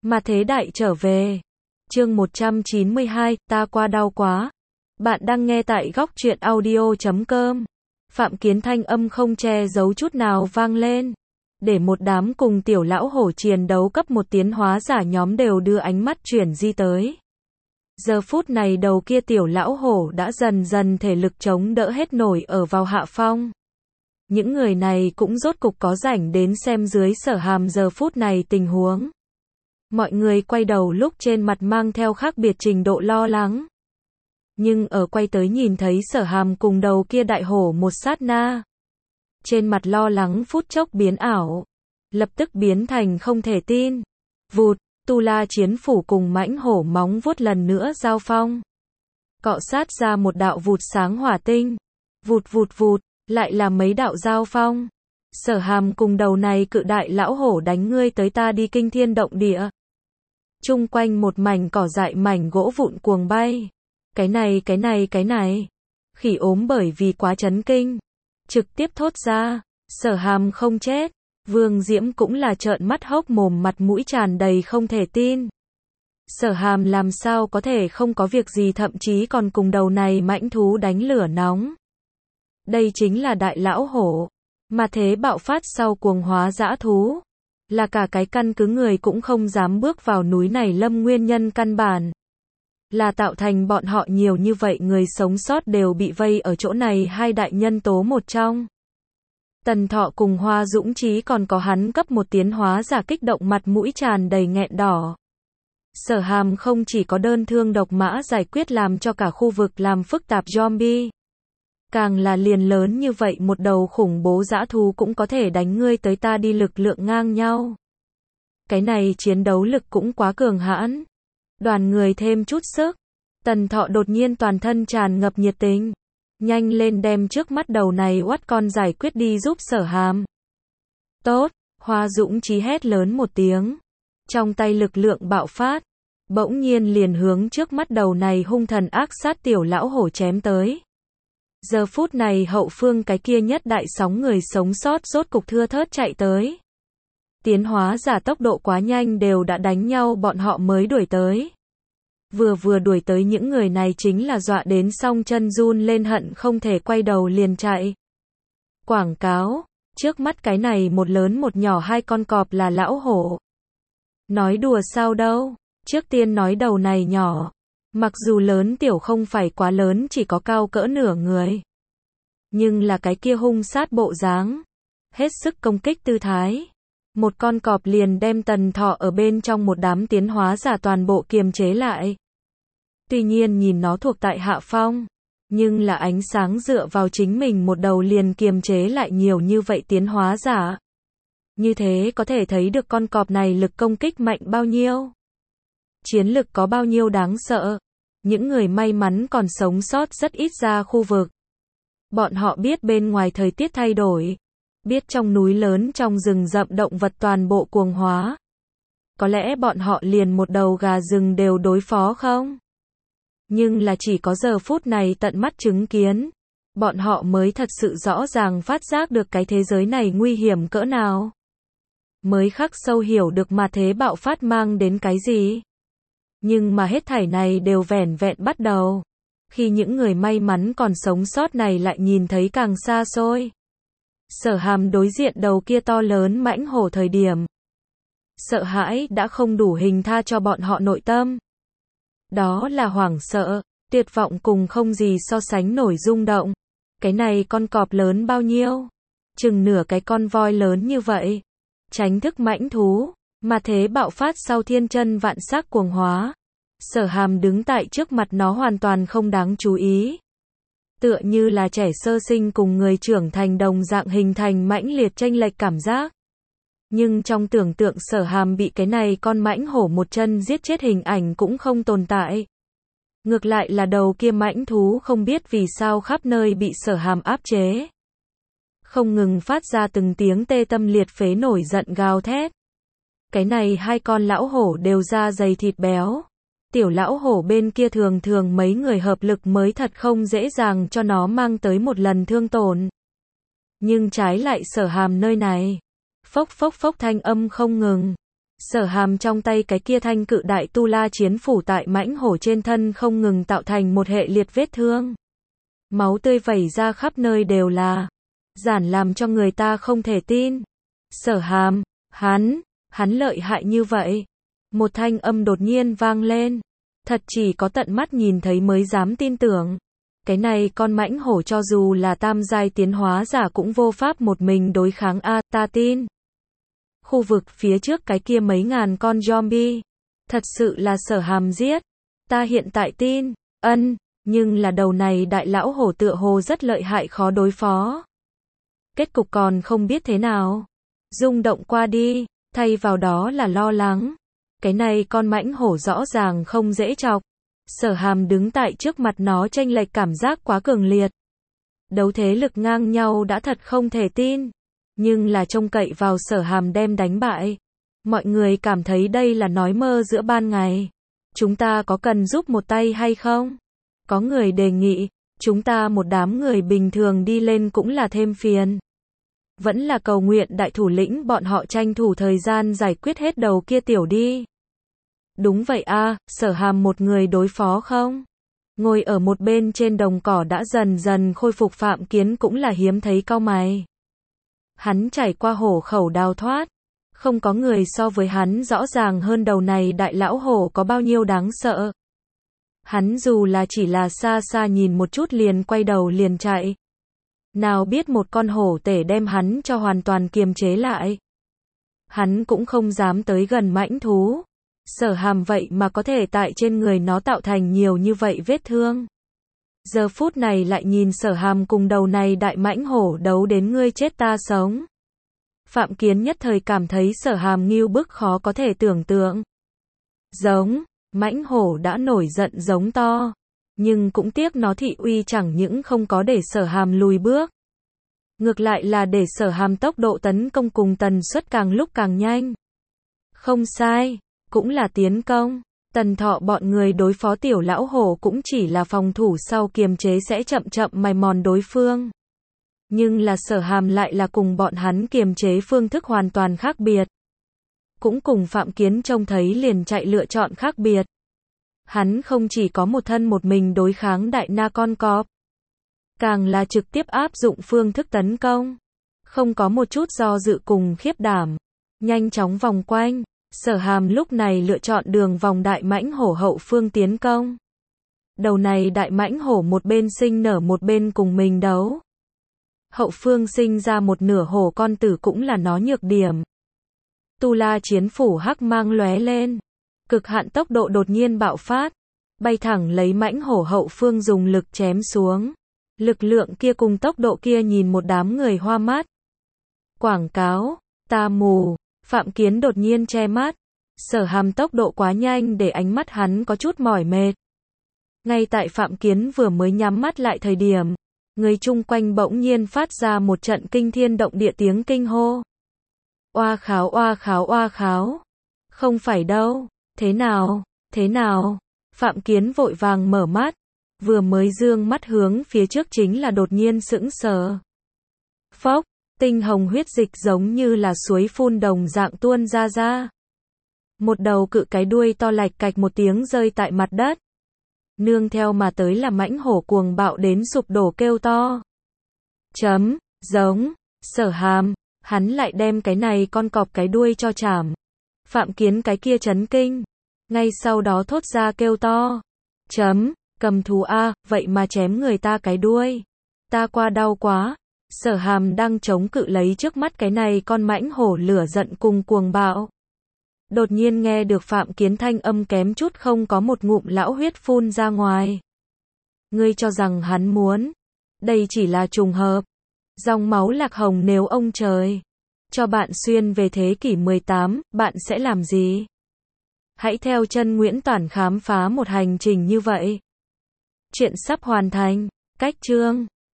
Mà thế đại trở về. Chương 192, ta qua đau quá. Bạn đang nghe tại góc truyện audio.com. Phạm Kiến thanh âm không che giấu chút nào vang lên. Để một đám cùng tiểu lão hổ chiến đấu cấp một tiến hóa giả nhóm đều đưa ánh mắt chuyển di tới. Giờ phút này đầu kia tiểu lão hổ đã dần dần thể lực chống đỡ hết nổi ở vào hạ phong. Những người này cũng rốt cục có rảnh đến xem dưới Sở Hàm giờ phút này tình huống. Mọi người quay đầu lúc trên mặt mang theo khác biệt trình độ lo lắng. Nhưng ở quay tới nhìn thấy Sở Hàm cùng đầu kia đại hổ một sát na. Trên mặt lo lắng phút chốc biến ảo. Lập tức biến thành không thể tin. Vụt, Tu La chiến phủ cùng mãnh hổ móng vuốt lần nữa giao phong. Cọ sát ra một đạo vụt sáng hỏa tinh. Vụt vụt vụt, lại là mấy đạo giao phong. Sở Hàm cùng đầu này cự đại lão hổ đánh ngươi tới ta đi kinh thiên động địa. Chung quanh một mảnh cỏ dại mảnh gỗ vụn cuồng bay. Cái này. Khỉ ốm bởi vì quá chấn kinh. Trực tiếp thốt ra, Sở Hàm không chết. Vương Diễm cũng là trợn mắt hốc mồm mặt mũi tràn đầy không thể tin. Sở Hàm làm sao có thể không có việc gì thậm chí còn cùng đầu này mãnh thú đánh lửa nóng. Đây chính là đại lão hổ. Mà thế bạo phát sau cuồng hóa dã thú. Là cả cái căn cứ người cũng không dám bước vào núi này lâm nguyên nhân căn bản. Là tạo thành bọn họ nhiều như vậy người sống sót đều bị vây ở chỗ này hai đại nhân tố một trong. Tần Thọ cùng Hoa Dũng Chí còn có hắn cấp một tiến hóa giả kích động mặt mũi tràn đầy nghẹn đỏ. Sở Hàm không chỉ có đơn thương độc mã giải quyết làm cho cả khu vực làm phức tạp zombie. Càng là liền lớn như vậy một đầu khủng bố dã thú cũng có thể đánh ngươi tới ta đi lực lượng ngang nhau. Cái này chiến đấu lực cũng quá cường hãn. Đoàn người thêm chút sức. Tần Thọ đột nhiên toàn thân tràn ngập nhiệt tình. Nhanh lên đem trước mắt đầu này oát con giải quyết đi giúp Sở Hàm. Tốt, Hoa Dũng Chí hét lớn một tiếng. Trong tay lực lượng bạo phát. Bỗng nhiên liền hướng trước mắt đầu này hung thần ác sát tiểu lão hổ chém tới. Giờ phút này hậu phương cái kia nhất đại sóng người sống sót rốt cục thưa thớt chạy tới. Tiến hóa giả tốc độ quá nhanh đều đã đánh nhau bọn họ mới đuổi tới. Vừa đuổi tới những người này chính là dọa đến song chân run lên hận không thể quay đầu liền chạy. Quảng cáo, trước mắt cái này một lớn một nhỏ hai con cọp là lão hổ. Nói đùa sao đâu, trước tiên nói đầu này nhỏ. Mặc dù lớn tiểu không phải quá lớn chỉ có cao cỡ nửa người. Nhưng là cái kia hung sát bộ dáng. Hết sức công kích tư thái. Một con cọp liền đem Tần Thọ ở bên trong một đám tiến hóa giả toàn bộ kiềm chế lại. Tuy nhiên nhìn nó thuộc tại hạ phong. Nhưng là ánh sáng dựa vào chính mình một đầu liền kiềm chế lại nhiều như vậy tiến hóa giả. Như thế có thể thấy được con cọp này lực công kích mạnh bao nhiêu. Chiến lực có bao nhiêu đáng sợ. Những người may mắn còn sống sót rất ít ra khu vực. Bọn họ biết bên ngoài thời tiết thay đổi. Biết trong núi lớn trong rừng rậm động vật toàn bộ cuồng hóa. Có lẽ bọn họ liền một đầu gà rừng đều đối phó không? Nhưng là chỉ có giờ phút này tận mắt chứng kiến. Bọn họ mới thật sự rõ ràng phát giác được cái thế giới này nguy hiểm cỡ nào. Mới khắc sâu hiểu được mà thế bạo phát mang đến cái gì. Nhưng mà hết thảy này đều vẻn vẹn bắt đầu. Khi những người may mắn còn sống sót này lại nhìn thấy càng xa xôi. Sở Hàm đối diện đầu kia to lớn mãnh hổ thời điểm. Sợ hãi đã không đủ hình tha cho bọn họ nội tâm. Đó là hoảng sợ, tuyệt vọng cùng không gì so sánh nổi rung động. Cái này con cọp lớn bao nhiêu? Chừng nửa cái con voi lớn như vậy. Tránh thức mãnh thú. Mà thế bạo phát sau thiên chân vạn sắc cuồng hóa. Sở Hàm đứng tại trước mặt nó hoàn toàn không đáng chú ý. Tựa như là trẻ sơ sinh cùng người trưởng thành đồng dạng hình thành mãnh liệt chênh lệch cảm giác. Nhưng trong tưởng tượng Sở Hàm bị cái này con mãnh hổ một chân giết chết hình ảnh cũng không tồn tại. Ngược lại là đầu kia mãnh thú không biết vì sao khắp nơi bị Sở Hàm áp chế. Không ngừng phát ra từng tiếng tê tâm liệt phế nổi giận gào thét. Cái này hai con lão hổ đều da dày thịt béo. Tiểu lão hổ bên kia thường thường mấy người hợp lực mới thật không dễ dàng cho nó mang tới một lần thương tổn. Nhưng trái lại Sở Hàm nơi này. Phốc phốc phốc thanh âm không ngừng. Sở Hàm trong tay cái kia thanh cự đại tu la chiến phủ tại mãnh hổ trên thân không ngừng tạo thành một hệ liệt vết thương. Máu tươi vẩy ra khắp nơi đều là. Giản làm cho người ta không thể tin. Sở Hàm, hắn lợi hại như vậy. Một thanh âm đột nhiên vang lên. Thật chỉ có tận mắt nhìn thấy mới dám tin tưởng. Cái này con mãnh hổ cho dù là tam giai tiến hóa giả cũng vô pháp một mình đối kháng a, ta tin. Khu vực phía trước cái kia mấy ngàn con zombie. Thật sự là Sở Hàm giết. Ta hiện tại tin, nhưng là đầu này đại lão hổ tựa hồ rất lợi hại khó đối phó. Kết cục còn không biết thế nào. Rung động qua đi, thay vào đó là lo lắng. Cái này con mãnh hổ rõ ràng không dễ chọc. Sở Hàm đứng tại trước mặt nó chênh lệch cảm giác quá cường liệt. Đấu thế lực ngang nhau đã thật không thể tin. Nhưng là trông cậy vào Sở Hàm đem đánh bại. Mọi người cảm thấy đây là nói mơ giữa ban ngày. Chúng ta có cần giúp một tay hay không? Có người đề nghị, chúng ta một đám người bình thường đi lên cũng là thêm phiền. Vẫn là cầu nguyện đại thủ lĩnh bọn họ tranh thủ thời gian giải quyết hết đầu kia tiểu đi. Đúng vậy a, Sở Hàm một người đối phó không? Ngồi ở một bên trên đồng cỏ đã dần dần khôi phục Phạm Kiến cũng là hiếm thấy cau mày. Hắn trải qua hổ khẩu đào thoát. Không có người so với hắn rõ ràng hơn đầu này đại lão hổ có bao nhiêu đáng sợ. Hắn dù là chỉ là xa xa nhìn một chút liền quay đầu liền chạy. Nào biết một con hổ tể đem hắn cho hoàn toàn kiềm chế lại. Hắn cũng không dám tới gần mãnh thú. Sở Hàm vậy mà có thể tại trên người nó tạo thành nhiều như vậy vết thương. Giờ phút này lại nhìn Sở Hàm cùng đầu này đại mãnh hổ đấu đến ngươi chết ta sống. Phạm Kiến nhất thời cảm thấy Sở Hàm ngưu bức khó có thể tưởng tượng. Giống, mãnh hổ đã nổi giận giống to. Nhưng cũng tiếc nó thị uy chẳng những không có để Sở Hàm lùi bước. Ngược lại là để Sở Hàm tốc độ tấn công cùng tần suất càng lúc càng nhanh. Không sai, cũng là tiến công. Tần Thọ bọn người đối phó tiểu lão hổ cũng chỉ là phòng thủ sau kiềm chế sẽ chậm chậm mài mòn đối phương. Nhưng là Sở Hàm lại là cùng bọn hắn kiềm chế phương thức hoàn toàn khác biệt. Cũng cùng Phạm Kiến trông thấy liền chạy lựa chọn khác biệt. Hắn không chỉ có một thân một mình đối kháng đại na con cọp. Càng là trực tiếp áp dụng phương thức tấn công. Không có một chút do dự cùng khiếp đảm. Nhanh chóng vòng quanh. Sở Hàm lúc này lựa chọn đường vòng đại mãnh hổ hậu phương tiến công. Đầu này đại mãnh hổ một bên sinh nở một bên cùng mình đấu. Hậu phương sinh ra một nửa hổ con tử cũng là nó nhược điểm. Tu la chiến phủ hắc mang lóe lên. Cực hạn tốc độ đột nhiên bạo phát. Bay thẳng lấy mãnh hổ hậu phương dùng lực chém xuống. Lực lượng kia cùng tốc độ kia nhìn một đám người hoa mắt. Quảng cáo, ta mù. Phạm Kiến đột nhiên che mắt. Sở Hàm tốc độ quá nhanh để ánh mắt hắn có chút mỏi mệt. Ngay tại Phạm Kiến vừa mới nhắm mắt lại thời điểm, người chung quanh bỗng nhiên phát ra một trận kinh thiên động địa tiếng kinh hô. Oa kháo oa kháo oa kháo. Không phải đâu, thế nào? Phạm Kiến vội vàng mở mắt, vừa mới dương mắt hướng phía trước chính là đột nhiên sững sờ. Phốc, tinh hồng huyết dịch giống như là suối phun đồng dạng tuôn ra. Một đầu cự cái đuôi to lạch cạch một tiếng rơi tại mặt đất. Nương theo mà tới là mãnh hổ cuồng bạo đến sụp đổ kêu to. Giống, Sở Hàm, hắn lại đem cái này con cọp cái đuôi cho chảm. Phạm Kiến cái kia chấn kinh. Ngay sau đó thốt ra kêu to. Cầm thú a, vậy mà chém người ta cái đuôi. Ta qua đau quá. Sở Hàm đang chống cự lấy trước mắt cái này con mãnh hổ lửa giận cùng cuồng bạo. Đột nhiên nghe được Phạm Kiến thanh âm kém chút không có một ngụm lão huyết phun ra ngoài. Ngươi cho rằng hắn muốn. Đây chỉ là trùng hợp. Dòng máu lạc hồng nếu ông trời cho bạn xuyên về thế kỷ 18, bạn sẽ làm gì? Hãy theo chân Nguyễn Toản khám phá một hành trình như vậy. Chuyện sắp hoàn thành. Cách chương